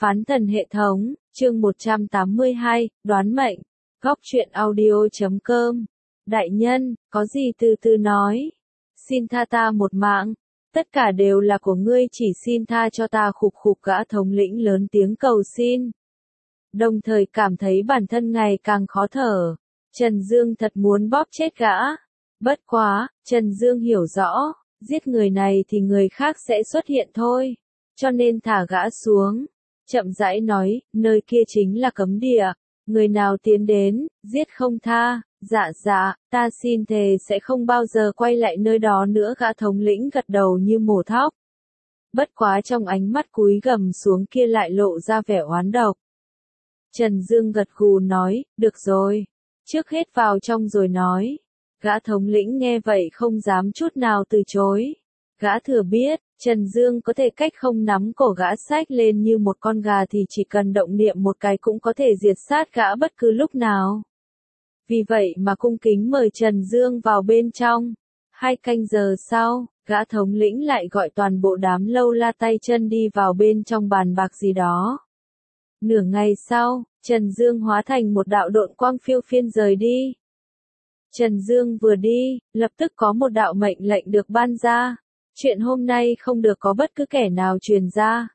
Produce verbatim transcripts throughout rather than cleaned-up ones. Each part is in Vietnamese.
Phán thần hệ thống, chương một trăm tám mươi hai, đoán mệnh, góc truyện audio chấm com. Đại nhân, có gì từ từ nói. Xin tha ta một mạng. Tất cả đều là của ngươi, chỉ xin tha cho ta. Khục khục, gã thống lĩnh lớn tiếng cầu xin. Đồng thời cảm thấy bản thân ngày càng khó thở. Trần Dương thật muốn bóp chết gã. Bất quá, Trần Dương hiểu rõ, giết người này thì người khác sẽ xuất hiện thôi. Cho nên thả gã xuống. Chậm rãi nói, nơi kia chính là cấm địa. Người nào tiến đến, giết không tha. Dạ dạ, ta xin thề sẽ không bao giờ quay lại nơi đó nữa. Gã thống lĩnh gật đầu như mổ thóc. Bất quá trong ánh mắt cúi gằm xuống kia lại lộ ra vẻ oán độc. Trần Dương gật gù nói, được rồi. Trước hết vào trong rồi nói. Gã thống lĩnh nghe vậy không dám chút nào từ chối. Gã thừa biết, Trần Dương có thể cách không nắm cổ gã xách lên như một con gà thì chỉ cần động niệm một cái cũng có thể diệt sát gã bất cứ lúc nào. Vì vậy mà cung kính mời Trần Dương vào bên trong. Hai canh giờ sau, gã thống lĩnh lại gọi toàn bộ đám lâu la tay chân đi vào bên trong bàn bạc gì đó. Nửa ngày sau, Trần Dương hóa thành một đạo độn quang phiêu phiên rời đi. Trần Dương vừa đi, lập tức có một đạo mệnh lệnh được ban ra. Chuyện hôm nay không được có bất cứ kẻ nào truyền ra.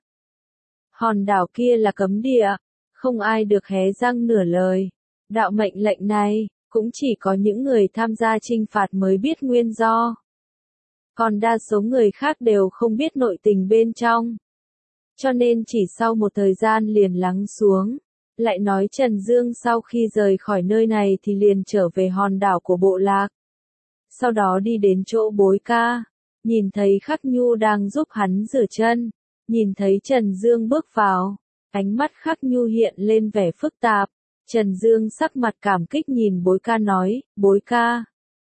Hòn đảo kia là cấm địa, không ai được hé răng nửa lời. Đạo mệnh lệnh này, cũng chỉ có những người tham gia chinh phạt mới biết nguyên do. Còn đa số người khác đều không biết nội tình bên trong. Cho nên chỉ sau một thời gian liền lắng xuống. Lại nói Trần Dương sau khi rời khỏi nơi này thì liền trở về hòn đảo của bộ lạc. Sau đó đi đến chỗ Bối Ca. Nhìn thấy Khắc Nhu đang giúp hắn rửa chân. Nhìn thấy Trần Dương bước vào. Ánh mắt Khắc Nhu hiện lên vẻ phức tạp. Trần Dương sắc mặt cảm kích nhìn Bối Ca nói, Bối Ca.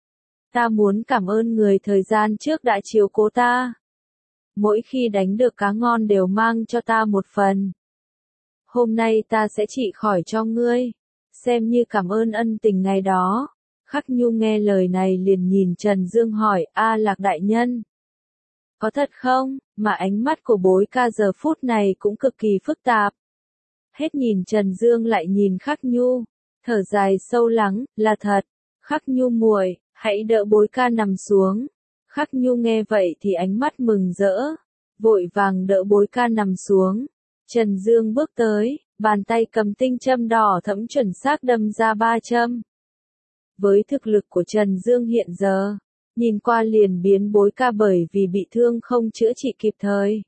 Ta muốn cảm ơn người thời gian trước đã chiếu cố ta. Mỗi khi đánh được cá ngon đều mang cho ta một phần. Hôm nay ta sẽ trị khỏi cho ngươi. Xem như cảm ơn ân tình ngày đó. Khắc Nhu nghe lời này liền nhìn Trần Dương hỏi, A Lạc đại nhân. Có thật không? Mà ánh mắt của Bối Ca giờ phút này cũng cực kỳ phức tạp. Hết nhìn Trần Dương lại nhìn Khắc Nhu. Thở dài sâu lắng, là thật. Khắc Nhu muội, hãy đỡ Bối Ca nằm xuống. Khắc Nhu nghe vậy thì ánh mắt mừng rỡ. Vội vàng đỡ Bối Ca nằm xuống. Trần Dương bước tới, bàn tay cầm tinh châm đỏ thẫm chuẩn xác đâm ra ba châm. Với thực lực của Trần Dương hiện giờ, nhìn qua liền biến Bối Ca bởi vì bị thương không chữa trị kịp thời.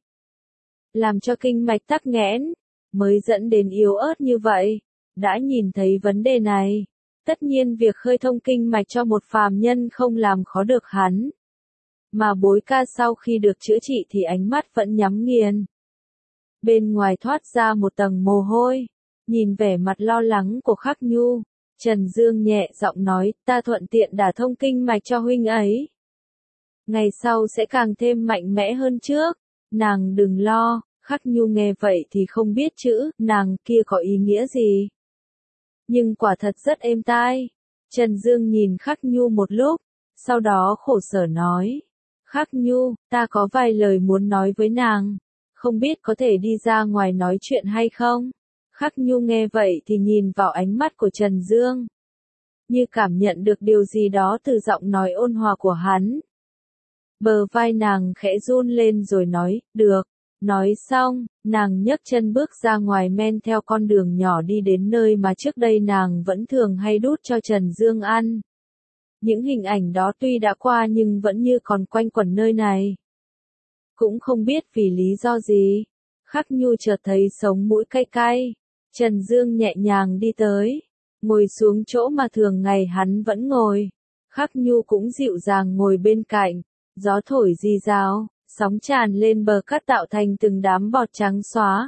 Làm cho kinh mạch tắc nghẽn, mới dẫn đến yếu ớt như vậy. Đã nhìn thấy vấn đề này, tất nhiên việc khơi thông kinh mạch cho một phàm nhân không làm khó được hắn. Mà Bối Ca sau khi được chữa trị thì ánh mắt vẫn nhắm nghiền. Bên ngoài thoát ra một tầng mồ hôi, nhìn vẻ mặt lo lắng của Khắc Nhu, Trần Dương nhẹ giọng nói, ta thuận tiện đả thông kinh mạch cho huynh ấy. Ngày sau sẽ càng thêm mạnh mẽ hơn trước, nàng đừng lo. Khắc Nhu nghe vậy thì không biết chữ, nàng kia có ý nghĩa gì. Nhưng quả thật rất êm tai. Trần Dương nhìn Khắc Nhu một lúc, sau đó khổ sở nói. Khắc Nhu, ta có vài lời muốn nói với nàng. Không biết có thể đi ra ngoài nói chuyện hay không? Khắc Nhu nghe vậy thì nhìn vào ánh mắt của Trần Dương. Như cảm nhận được điều gì đó từ giọng nói ôn hòa của hắn. Bờ vai nàng khẽ run lên rồi nói, được. Nói xong, nàng nhấc chân bước ra ngoài men theo con đường nhỏ đi đến nơi mà trước đây nàng vẫn thường hay đút cho Trần Dương ăn. Những hình ảnh đó tuy đã qua nhưng vẫn như còn quanh quẩn nơi này. Cũng không biết vì lý do gì. Khắc Nhu chợt thấy sống mũi cay cay. Trần Dương nhẹ nhàng đi tới. Ngồi xuống chỗ mà thường ngày hắn vẫn ngồi. Khắc Nhu cũng dịu dàng ngồi bên cạnh. Gió thổi rì rào. Sóng tràn lên bờ cát tạo thành từng đám bọt trắng xóa.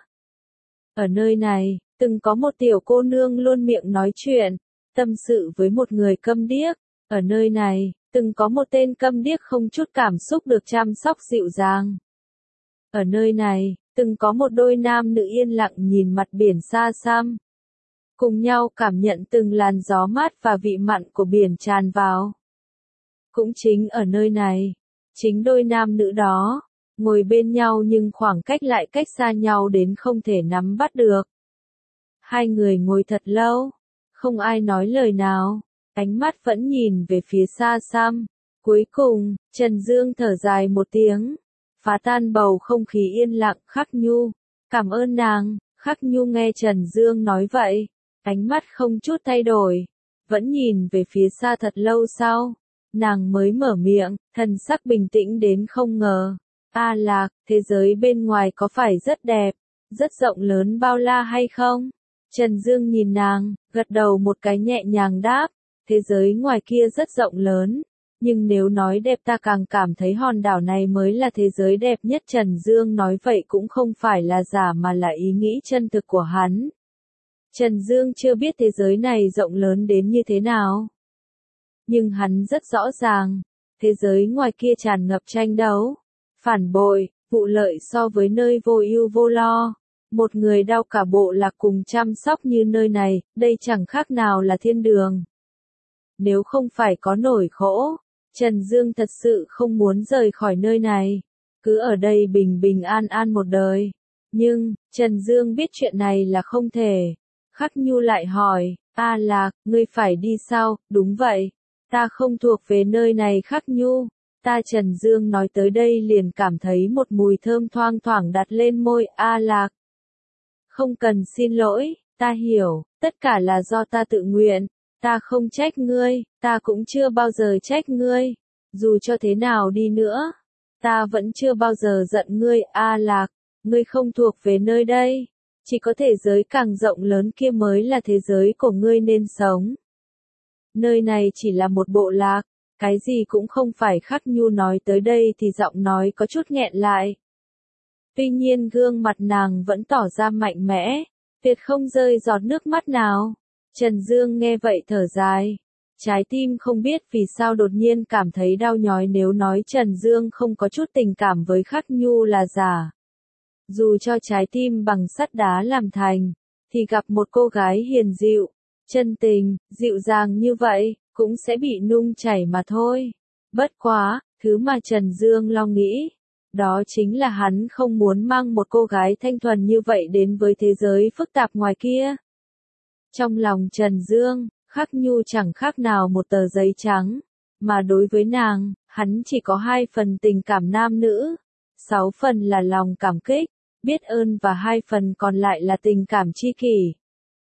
Ở nơi này, từng có một tiểu cô nương luôn miệng nói chuyện, tâm sự với một người câm điếc. Ở nơi này, từng có một tên câm điếc không chút cảm xúc được chăm sóc dịu dàng. Ở nơi này, từng có một đôi nam nữ yên lặng nhìn mặt biển xa xăm. Cùng nhau cảm nhận từng làn gió mát và vị mặn của biển tràn vào. Cũng chính ở nơi này, chính đôi nam nữ đó, ngồi bên nhau nhưng khoảng cách lại cách xa nhau đến không thể nắm bắt được. Hai người ngồi thật lâu, không ai nói lời nào, ánh mắt vẫn nhìn về phía xa xăm. Cuối cùng, Trần Dương thở dài một tiếng, phá tan bầu không khí yên lặng. Khắc Nhu, cảm ơn nàng. Khắc Nhu nghe Trần Dương nói vậy, ánh mắt không chút thay đổi, vẫn nhìn về phía xa thật lâu sau, nàng mới mở miệng, thần sắc bình tĩnh đến không ngờ. A Lạc, thế giới bên ngoài có phải rất đẹp, rất rộng lớn bao la hay không? Trần Dương nhìn nàng, gật đầu một cái nhẹ nhàng đáp, thế giới ngoài kia rất rộng lớn, nhưng nếu nói đẹp ta càng cảm thấy hòn đảo này mới là thế giới đẹp nhất. Trần Dương nói vậy cũng không phải là giả mà là ý nghĩ chân thực của hắn. Trần Dương chưa biết thế giới này rộng lớn đến như thế nào, nhưng hắn rất rõ ràng, thế giới ngoài kia tràn ngập tranh đấu, phản bội, vụ lợi so với nơi vô ưu vô lo. Một người đau cả bộ lạc cùng chăm sóc như nơi này, đây chẳng khác nào là thiên đường. Nếu không phải có nỗi khổ, Trần Dương thật sự không muốn rời khỏi nơi này, cứ ở đây bình bình an an một đời. Nhưng, Trần Dương biết chuyện này là không thể. Khắc Nhu lại hỏi, A Lạc, ngươi phải đi sao? Đúng vậy, ta không thuộc về nơi này. Khắc Nhu, ta Trần Dương nói tới đây liền cảm thấy một mùi thơm thoang thoảng đặt lên môi. A Lạc, không cần xin lỗi, ta hiểu, tất cả là do ta tự nguyện, ta không trách ngươi, ta cũng chưa bao giờ trách ngươi, dù cho thế nào đi nữa, ta vẫn chưa bao giờ giận ngươi. A Lạc, ngươi không thuộc về nơi đây, chỉ có thế giới càng rộng lớn kia mới là thế giới của ngươi nên sống. Nơi này chỉ là một bộ lạc, cái gì cũng không phải. Khắc Nhu nói tới đây thì giọng nói có chút nghẹn lại. Tuy nhiên gương mặt nàng vẫn tỏ ra mạnh mẽ, tuyệt không rơi giọt nước mắt nào. Trần Dương nghe vậy thở dài, trái tim không biết vì sao đột nhiên cảm thấy đau nhói. Nếu nói Trần Dương không có chút tình cảm với Khắc Nhu là giả. Dù cho trái tim bằng sắt đá làm thành, thì gặp một cô gái hiền dịu, chân tình, dịu dàng như vậy, cũng sẽ bị nung chảy mà thôi. Bất quá, thứ mà Trần Dương lo nghĩ, đó chính là hắn không muốn mang một cô gái thanh thuần như vậy đến với thế giới phức tạp ngoài kia. Trong lòng Trần Dương, Khắc Nhu chẳng khác nào một tờ giấy trắng, mà đối với nàng, hắn chỉ có hai phần tình cảm nam nữ, sáu phần là lòng cảm kích, biết ơn và hai phần còn lại là tình cảm tri kỷ.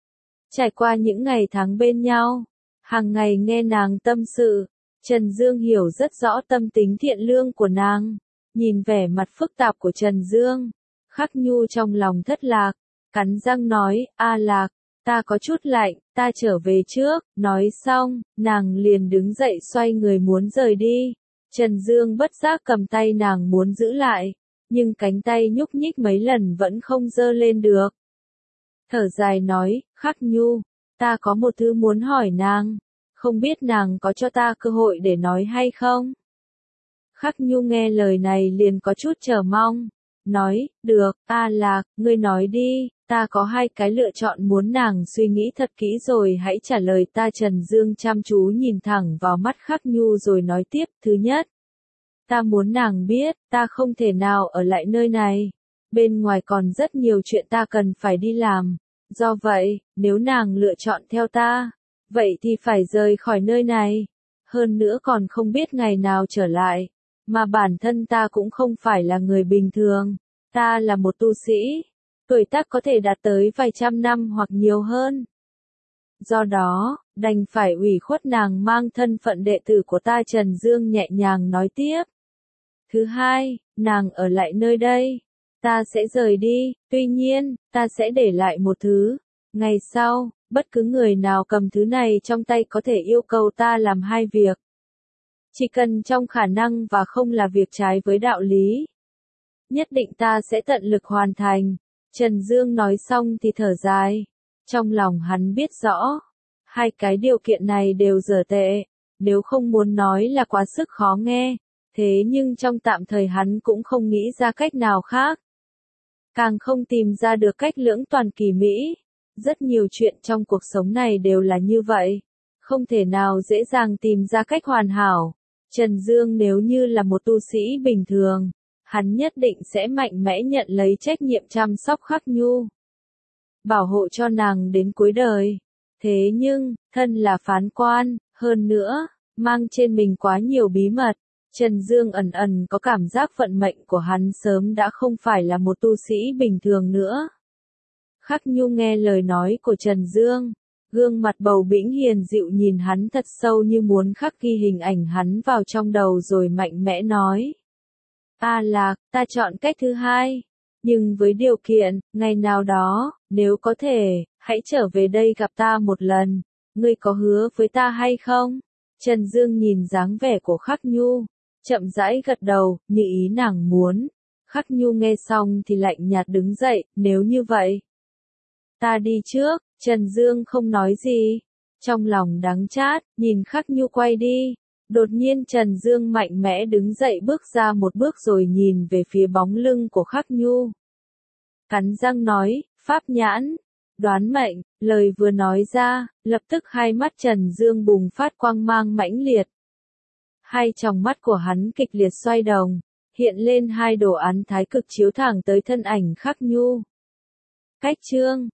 Trải qua những ngày tháng bên nhau, hàng ngày nghe nàng tâm sự, Trần Dương hiểu rất rõ tâm tính thiện lương của nàng. Nhìn vẻ mặt phức tạp của Trần Dương, Khắc Nhu trong lòng thất lạc, cắn răng nói, A Lạc, ta có chút lạnh, ta trở về trước. Nói xong, nàng liền đứng dậy xoay người muốn rời đi. Trần Dương bất giác cầm tay nàng muốn giữ lại, nhưng cánh tay nhúc nhích mấy lần vẫn không giơ lên được. Thở dài nói, Khắc Nhu, ta có một thứ muốn hỏi nàng, không biết nàng có cho ta cơ hội để nói hay không? Khắc Nhu nghe lời này liền có chút chờ mong, nói, được, A Lạc, ngươi nói đi, ta có hai cái lựa chọn. Muốn nàng suy nghĩ thật kỹ rồi hãy trả lời ta. Trần Dương chăm chú nhìn thẳng vào mắt Khắc Nhu rồi nói tiếp, thứ nhất, ta muốn nàng biết, ta không thể nào ở lại nơi này, bên ngoài còn rất nhiều chuyện ta cần phải đi làm, do vậy, nếu nàng lựa chọn theo ta, vậy thì phải rời khỏi nơi này, hơn nữa còn không biết ngày nào trở lại. Mà bản thân ta cũng không phải là người bình thường, ta là một tu sĩ, tuổi tác có thể đạt tới vài trăm năm hoặc nhiều hơn. Do đó, đành phải ủy khuất nàng mang thân phận đệ tử của ta. Trần Dương nhẹ nhàng nói tiếp. Thứ hai, nàng ở lại nơi đây, ta sẽ rời đi, tuy nhiên, ta sẽ để lại một thứ. Ngày sau, bất cứ người nào cầm thứ này trong tay có thể yêu cầu ta làm hai việc. Chỉ cần trong khả năng và không là việc trái với đạo lý, nhất định ta sẽ tận lực hoàn thành. Trần Dương nói xong thì thở dài. Trong lòng hắn biết rõ, hai cái điều kiện này đều dở tệ, nếu không muốn nói là quá sức khó nghe, thế nhưng trong tạm thời hắn cũng không nghĩ ra cách nào khác. Càng không tìm ra được cách lưỡng toàn kỳ mỹ. Rất nhiều chuyện trong cuộc sống này đều là như vậy, không thể nào dễ dàng tìm ra cách hoàn hảo. Trần Dương nếu như là một tu sĩ bình thường, hắn nhất định sẽ mạnh mẽ nhận lấy trách nhiệm chăm sóc Khắc Nhu, bảo hộ cho nàng đến cuối đời. Thế nhưng, thân là phán quan, hơn nữa, mang trên mình quá nhiều bí mật, Trần Dương ẩn ẩn có cảm giác vận mệnh của hắn sớm đã không phải là một tu sĩ bình thường nữa. Khắc Nhu nghe lời nói của Trần Dương, gương mặt bầu bĩnh hiền dịu nhìn hắn thật sâu như muốn khắc ghi hình ảnh hắn vào trong đầu rồi mạnh mẽ nói. A Lạc, ta chọn cách thứ hai. Nhưng với điều kiện, ngày nào đó, nếu có thể, hãy trở về đây gặp ta một lần. Ngươi có hứa với ta hay không? Trần Dương nhìn dáng vẻ của Khắc Nhu, chậm rãi gật đầu, như ý nàng muốn. Khắc Nhu nghe xong thì lạnh nhạt đứng dậy, nếu như vậy. Ta đi trước, Trần Dương không nói gì. Trong lòng đắng chát, nhìn Khắc Nhu quay đi. Đột nhiên Trần Dương mạnh mẽ đứng dậy bước ra một bước rồi nhìn về phía bóng lưng của Khắc Nhu. Cắn răng nói, pháp nhãn, đoán mệnh, lời vừa nói ra, lập tức hai mắt Trần Dương bùng phát quang mang mãnh liệt. Hai tròng mắt của hắn kịch liệt xoay đồng, hiện lên hai đồ án thái cực chiếu thẳng tới thân ảnh Khắc Nhu. Cách chương